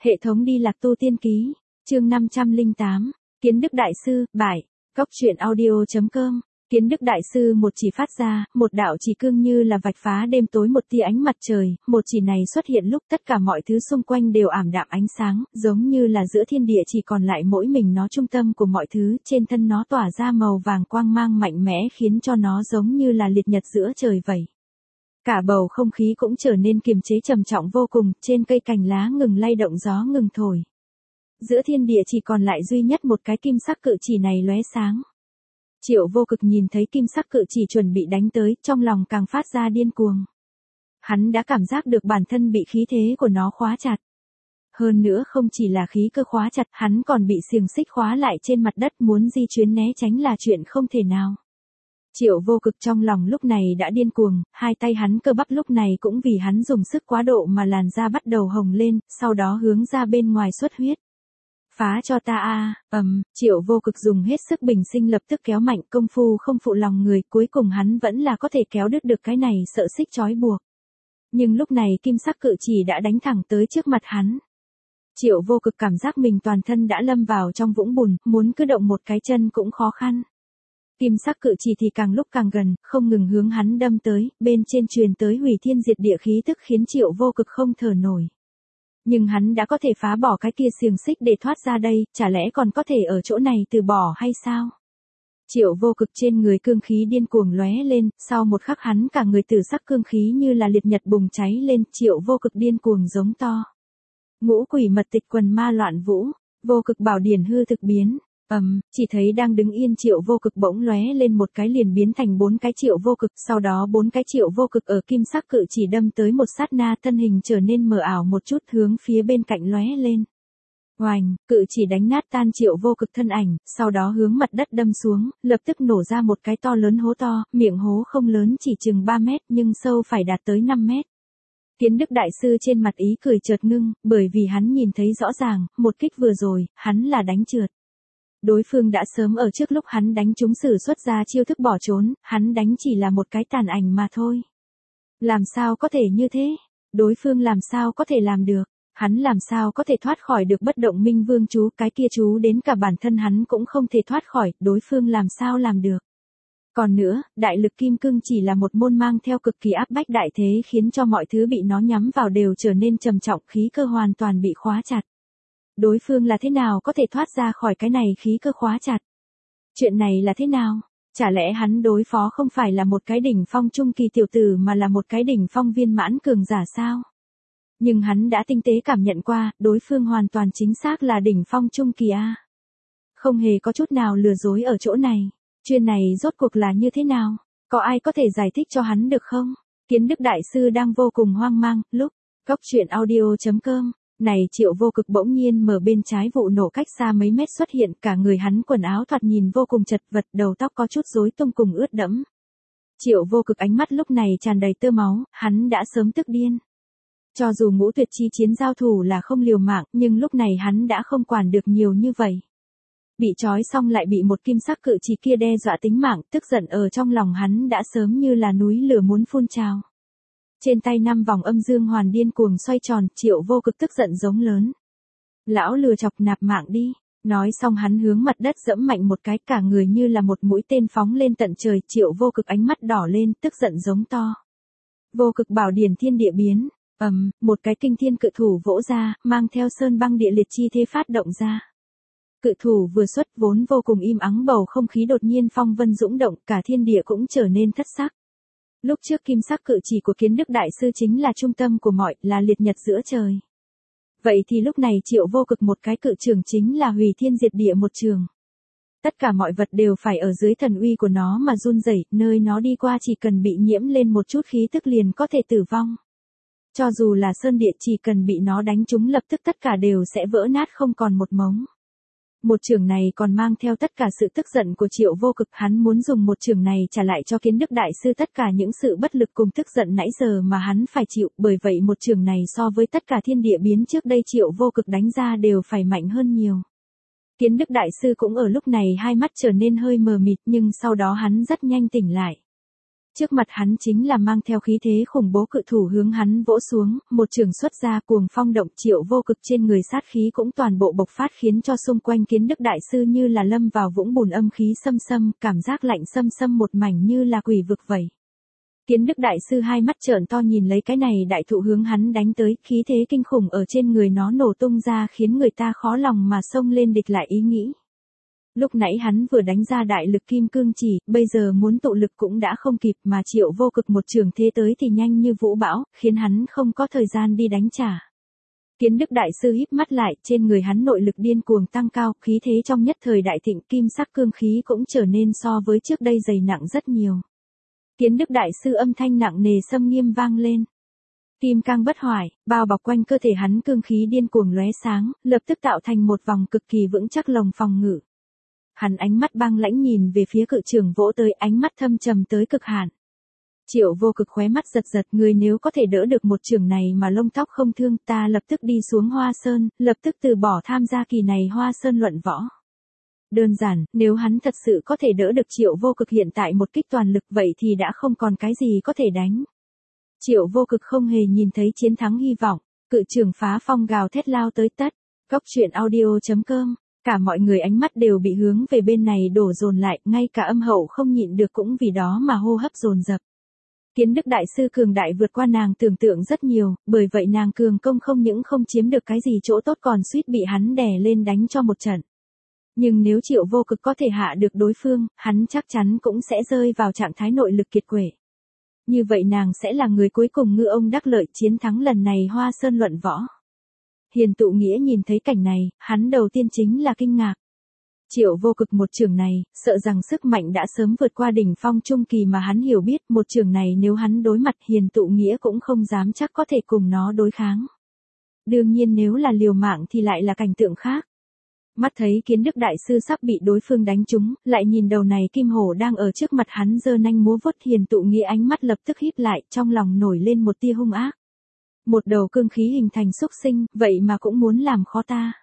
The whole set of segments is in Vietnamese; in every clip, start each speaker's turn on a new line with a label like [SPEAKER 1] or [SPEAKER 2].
[SPEAKER 1] Hệ thống đi lạc tu tiên ký, chương 508, Kiến Đức Đại Sư, bài, Cóc truyện audio.com. Kiến Đức Đại Sư một chỉ phát ra, một đạo chỉ cương như là vạch phá đêm tối một tia ánh mặt trời, một chỉ này xuất hiện lúc tất cả mọi thứ xung quanh đều ảm đạm ánh sáng, giống như là giữa thiên địa chỉ còn lại mỗi mình nó trung tâm của mọi thứ, trên thân nó tỏa ra màu vàng quang mang mạnh mẽ khiến cho nó giống như là liệt nhật giữa trời vậy. Cả bầu không khí cũng trở nên kiềm chế trầm trọng vô cùng, trên cây cành lá ngừng lay động gió ngừng thổi. Giữa thiên địa chỉ còn lại duy nhất một cái kim sắc cự chỉ này lóe sáng. Triệu Vô Cực nhìn thấy kim sắc cự chỉ chuẩn bị đánh tới, trong lòng càng phát ra điên cuồng. Hắn đã cảm giác được bản thân bị khí thế của nó khóa chặt. Hơn nữa không chỉ là khí cơ khóa chặt, hắn còn bị xiềng xích khóa lại trên mặt đất, muốn di chuyển né tránh là chuyện không thể nào. Triệu Vô Cực trong lòng lúc này đã điên cuồng, hai tay hắn cơ bắp lúc này cũng vì hắn dùng sức quá độ mà làn da bắt đầu hồng lên, sau đó hướng ra bên ngoài xuất huyết. Phá cho ta a, Triệu Vô Cực dùng hết sức bình sinh lập tức kéo mạnh, công phu không phụ lòng người, cuối cùng hắn vẫn là có thể kéo đứt được cái này sợi xích trói buộc. Nhưng lúc này kim sắc cự chỉ đã đánh thẳng tới trước mặt hắn. Triệu Vô Cực cảm giác mình toàn thân đã lâm vào trong vũng bùn, muốn cử động một cái chân cũng khó khăn. Kim sắc cự chỉ thì càng lúc càng gần, không ngừng hướng hắn đâm tới, bên trên truyền tới hủy thiên diệt địa khí tức khiến Triệu Vô Cực không thở nổi. Nhưng hắn đã có thể phá bỏ cái kia xiềng xích để thoát ra đây, chả lẽ còn có thể ở chỗ này từ bỏ hay sao? Triệu Vô Cực trên người cương khí điên cuồng lóe lên, sau một khắc hắn cả người tử sắc cương khí như là liệt nhật bùng cháy lên, Triệu Vô Cực điên cuồng giống to. Ngũ quỷ mật tịch quần ma loạn vũ, vô cực bảo điển hư thực biến. Chỉ thấy đang đứng yên Triệu Vô Cực bỗng lóe lên một cái liền biến thành 4 cái Triệu Vô Cực, sau đó 4 cái Triệu Vô Cực ở kim sắc cự chỉ đâm tới một sát na thân hình trở nên mờ ảo một chút hướng phía bên cạnh lóe lên. Oành, cự chỉ đánh nát tan Triệu Vô Cực thân ảnh, sau đó hướng mặt đất đâm xuống, lập tức nổ ra một cái to lớn hố to, miệng hố không lớn chỉ chừng 3 mét nhưng sâu phải đạt tới 5 mét. Kiến Đức Đại Sư trên mặt ý cười chợt ngưng, bởi vì hắn nhìn thấy rõ ràng, một kích vừa rồi, hắn là đánh trượt. Đối phương đã sớm ở trước lúc hắn đánh trúng sử xuất ra chiêu thức bỏ trốn, hắn đánh chỉ là một cái tàn ảnh mà thôi. Làm sao có thể như thế? Đối phương làm sao có thể làm được? Hắn làm sao có thể thoát khỏi được bất động minh vương chú, cái kia chú đến cả bản thân hắn cũng không thể thoát khỏi, đối phương làm sao làm được? Còn nữa, đại lực kim cương chỉ là một môn mang theo cực kỳ áp bách đại thế khiến cho mọi thứ bị nó nhắm vào đều trở nên trầm trọng, khí cơ hoàn toàn bị khóa chặt. Đối phương là thế nào có thể thoát ra khỏi cái này khí cơ khóa chặt? Chuyện này là thế nào? Chả lẽ hắn đối phó không phải là một cái đỉnh phong trung kỳ tiểu tử mà là một cái đỉnh phong viên mãn cường giả sao? Nhưng hắn đã tinh tế cảm nhận qua, đối phương hoàn toàn chính xác là đỉnh phong trung kỳ a. Không hề có chút nào lừa dối ở chỗ này. Chuyện này rốt cuộc là như thế nào? Có ai có thể giải thích cho hắn được không? Kiến Đức Đại Sư đang vô cùng hoang mang, lúc Cóc truyện audio.com. Này Triệu Vô Cực bỗng nhiên mở bên trái vụ nổ cách xa mấy mét xuất hiện, cả người hắn quần áo thoạt nhìn vô cùng chật vật, đầu tóc có chút rối tung cùng ướt đẫm. Triệu Vô Cực ánh mắt lúc này tràn đầy tơ máu, hắn đã sớm tức điên. Cho dù ngũ tuyệt chi chiến giao thủ là không liều mạng, nhưng lúc này hắn đã không quản được nhiều như vậy. Bị trói xong lại bị một kim sắc cự chỉ kia đe dọa tính mạng, tức giận ở trong lòng hắn đã sớm như là núi lửa muốn phun trào. Trên tay 5 vòng âm dương hoàn điên cuồng xoay tròn, Triệu Vô Cực tức giận giống lớn. Lão lừa chọc nạp mạng đi. Nói xong hắn hướng mặt đất dẫm mạnh một cái, cả người như là một mũi tên phóng lên tận trời, Triệu Vô Cực ánh mắt đỏ lên, tức giận giống to. Vô cực bảo điển thiên địa biến. Một cái kinh thiên cự thủ vỗ ra, mang theo sơn băng địa liệt chi thế phát động ra. Cự thủ vừa xuất vốn vô cùng im ắng bầu không khí đột nhiên phong vân dũng động, cả thiên địa cũng trở nên thất sắc. Lúc trước kim sắc cự chỉ của Kiến Đức Đại Sư chính là trung tâm của mọi, là liệt nhật giữa trời. Vậy thì lúc này Triệu Vô Cực một cái cự trường chính là hủy thiên diệt địa một trường. Tất cả mọi vật đều phải ở dưới thần uy của nó mà run rẩy, nơi nó đi qua chỉ cần bị nhiễm lên một chút khí tức liền có thể tử vong. Cho dù là sơn địa chỉ cần bị nó đánh trúng lập tức tất cả đều sẽ vỡ nát không còn một mống. Một trường này còn mang theo tất cả sự tức giận của Triệu Vô Cực, hắn muốn dùng một trường này trả lại cho Kiến Đức Đại Sư tất cả những sự bất lực cùng tức giận nãy giờ mà hắn phải chịu, bởi vậy một trường này so với tất cả thiên địa biến trước đây Triệu Vô Cực đánh ra đều phải mạnh hơn nhiều. Kiến Đức Đại Sư cũng ở lúc này hai mắt trở nên hơi mờ mịt nhưng sau đó hắn rất nhanh tỉnh lại. Trước mặt hắn chính là mang theo khí thế khủng bố cự thủ hướng hắn vỗ xuống, một trường xuất ra cuồng phong động, Triệu Vô Cực trên người sát khí cũng toàn bộ bộc phát, khiến cho xung quanh Kiến Đức đại sư như là lâm vào vũng bùn âm khí xâm xâm, cảm giác lạnh xâm xâm một mảnh như là quỷ vực vậy. Kiến Đức đại sư hai mắt trợn to nhìn lấy cái này đại thụ hướng hắn đánh tới, khí thế kinh khủng ở trên người nó nổ tung ra khiến người ta khó lòng mà xông lên địch lại ý nghĩ. Lúc nãy hắn vừa đánh ra đại lực kim cương chỉ, bây giờ muốn tụ lực cũng đã không kịp, mà Triệu Vô Cực một trường thế tới thì nhanh như vũ bão, khiến hắn không có thời gian đi đánh trả. Kiến Đức đại sư híp mắt lại, trên người hắn nội lực điên cuồng tăng cao, khí thế trong nhất thời đại thịnh, kim sắc cương khí cũng trở nên so với trước đây dày nặng rất nhiều. Kiến Đức đại sư âm thanh nặng nề xâm nghiêm vang lên. Kim cang bất hoại, bao bọc quanh cơ thể hắn cương khí điên cuồng lóe sáng, lập tức tạo thành một vòng cực kỳ vững chắc lồng phòng ngự. Hắn ánh mắt băng lãnh nhìn về phía cự trường vỗ tới, ánh mắt thâm trầm tới cực hạn. Triệu Vô Cực khóe mắt giật giật, người nếu có thể đỡ được một trường này mà lông tóc không thương, ta lập tức đi xuống Hoa Sơn, lập tức từ bỏ tham gia kỳ này Hoa Sơn luận võ. Đơn giản, nếu hắn thật sự có thể đỡ được Triệu Vô Cực hiện tại một kích toàn lực vậy thì đã không còn cái gì có thể đánh. Triệu Vô Cực không hề nhìn thấy chiến thắng hy vọng, cự trường phá phong gào thét lao tới tất. Góc truyện audio.com, cả mọi người ánh mắt đều bị hướng về bên này đổ dồn lại, ngay cả âm hậu không nhịn được cũng vì đó mà hô hấp dồn dập. Kiến Đức đại sư cường đại vượt qua nàng tưởng tượng rất nhiều, bởi vậy nàng cường công không những không chiếm được cái gì chỗ tốt còn suýt bị hắn đè lên đánh cho một trận. Nhưng nếu Triệu Vô Cực có thể hạ được đối phương, hắn chắc chắn cũng sẽ rơi vào trạng thái nội lực kiệt quệ. Như vậy nàng sẽ là người cuối cùng ngư ông đắc lợi chiến thắng lần này Hoa Sơn luận võ. Hiền Tụ Nghĩa nhìn thấy cảnh này, hắn đầu tiên chính là kinh ngạc. Triệu Vô Cực một trường này, sợ rằng sức mạnh đã sớm vượt qua đỉnh phong trung kỳ mà hắn hiểu biết, một trường này nếu hắn đối mặt Hiền Tụ Nghĩa cũng không dám chắc có thể cùng nó đối kháng. Đương nhiên nếu là liều mạng thì lại là cảnh tượng khác. Mắt thấy Kiến Đức đại sư sắp bị đối phương đánh trúng, lại nhìn đầu này kim hổ đang ở trước mặt hắn giơ nanh múa vuốt, Hiền Tụ Nghĩa ánh mắt lập tức híp lại, trong lòng nổi lên một tia hung ác. Một đầu cương khí hình thành xúc sinh, vậy mà cũng muốn làm khó ta.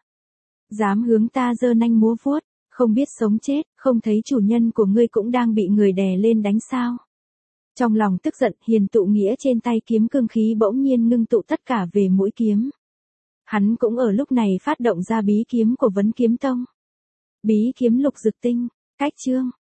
[SPEAKER 1] Dám hướng ta giơ nanh múa vuốt, không biết sống chết, không thấy chủ nhân của ngươi cũng đang bị người đè lên đánh sao. Trong lòng tức giận, Hiền Tụ Nghĩa trên tay kiếm cương khí bỗng nhiên ngưng tụ tất cả về mũi kiếm. Hắn cũng ở lúc này phát động ra bí kiếm của Vấn Kiếm Tông. Bí kiếm lục dực tinh, cách chương.